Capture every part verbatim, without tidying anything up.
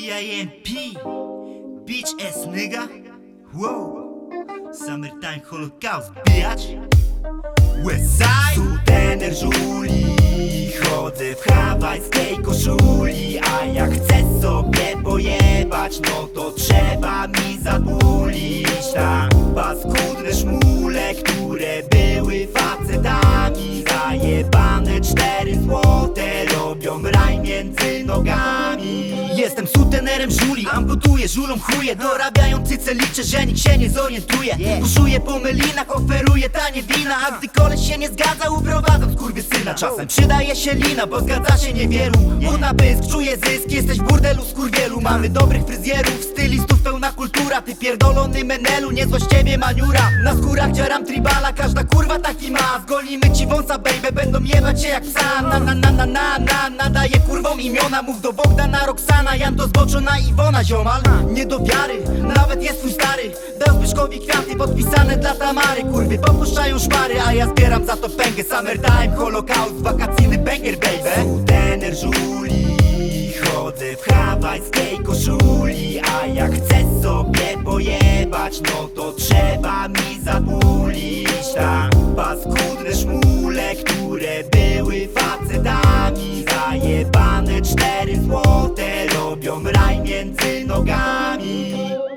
B I M P, bitch ass nigga. Wow, summertime holocaust, bitch. Westside, sutener żuli, chodzę w hawajskiej koszuli. A jak chcę sobie pojebać, no to trzeba mi zabulić. Tam paskudne szmule, które były facetami. Zajebane cztery złote robią raj między nogami. Jestem sutenerem żuli, amputuję żulą chuje. Dorabiają cyce, liczę, że nikt się nie zorientuje. Buszuję po melinach, oferuję tanie wina. A gdy koleś się nie zgadza, uprowadzam skurwysyna. Czasem przydaje się lina, bo zgadza się niewielu. Mój na pysk, czuję zysk, jesteś w burdelu skurwielu. Mamy dobrych fryzjerów, stylistów, pełna kultura. Ty pierdolony menelu, niezła z ciebie maniura. Na skórach dzieram tribala, każda kurwa taki ma. Zgolimy ci wąsa, baby, będą jebać się jak psa. Na na na na na na, nadaję kurwom imiona. Mów do Bogdana, Roxana, Jan to zboczona Iwona, ziomal. Nie do wiary, nawet jest twój stary. Dał Zbyszkowi kwiaty podpisane dla Tamary. Kurwy popuszczają szpary, a ja zbieram za to pęgę. Summertime, holocaust, wakacyjny banger, baby. Sutener żuli, chodzę w hawajskiej koszuli. A jak chcę sobie pojebać, no to trzeba mi zabulić. Tam paskudne szmule, które były facetami. Zajebane cztery złote robią raj między nogami.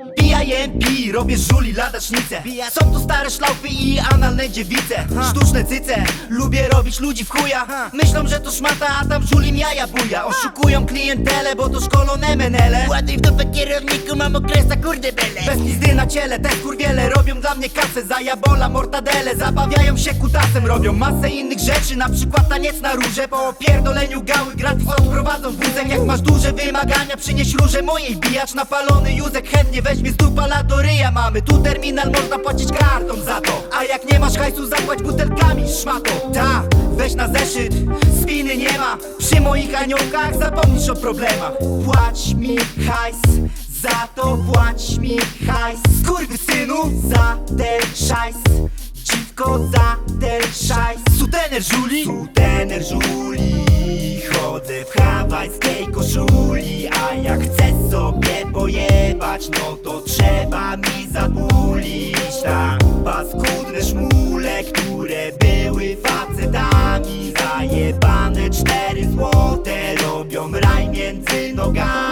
B I M P, robię żuli, ladacznice. Są to stare szlaufy i analne dziewice. Sztuczne cyce, lubię robić ludzi w chuja. Myślą, że to szmata, a tam żulim jaja buja. Oszukują klientelę, bo to szkolone menele. Ładuj w dupę kierowniku, mam okresa kurde bele. Bez pizdy na ciele, te kurwiele robią dla mnie kasę. Za jabola, mortadele, zabawiają się kutasem. Robią masę innych rzeczy, na przykład taniec na róże. Po opierdoleniu gały gratis odprowadzą wózek. Jak masz duże wymagania, przynieś róże mojej. Bijacz napalony Józek chętnie weźmie z dupa latoryja. Mamy tu terminal, można płacić kartą za to. A jak nie masz hajsu, zapłać butelkami, szmato. Ta, weź na zeszyt, spiny nie ma. Przy moich aniołkach zapomnisz o problemach. Płać mi hajs, za to płać mi hajs. Skurwysynu, za ten szajs. Dziwko, za ten szajs. Sutener żuli, sutener żuli, chodzę w hawajskiej koszuli. A jak chcę sobie pojebać, no to trzeba mi zabulić. Tam paskudne szmule, które były facetami. Zajebane cztery złote robią raj między nogami.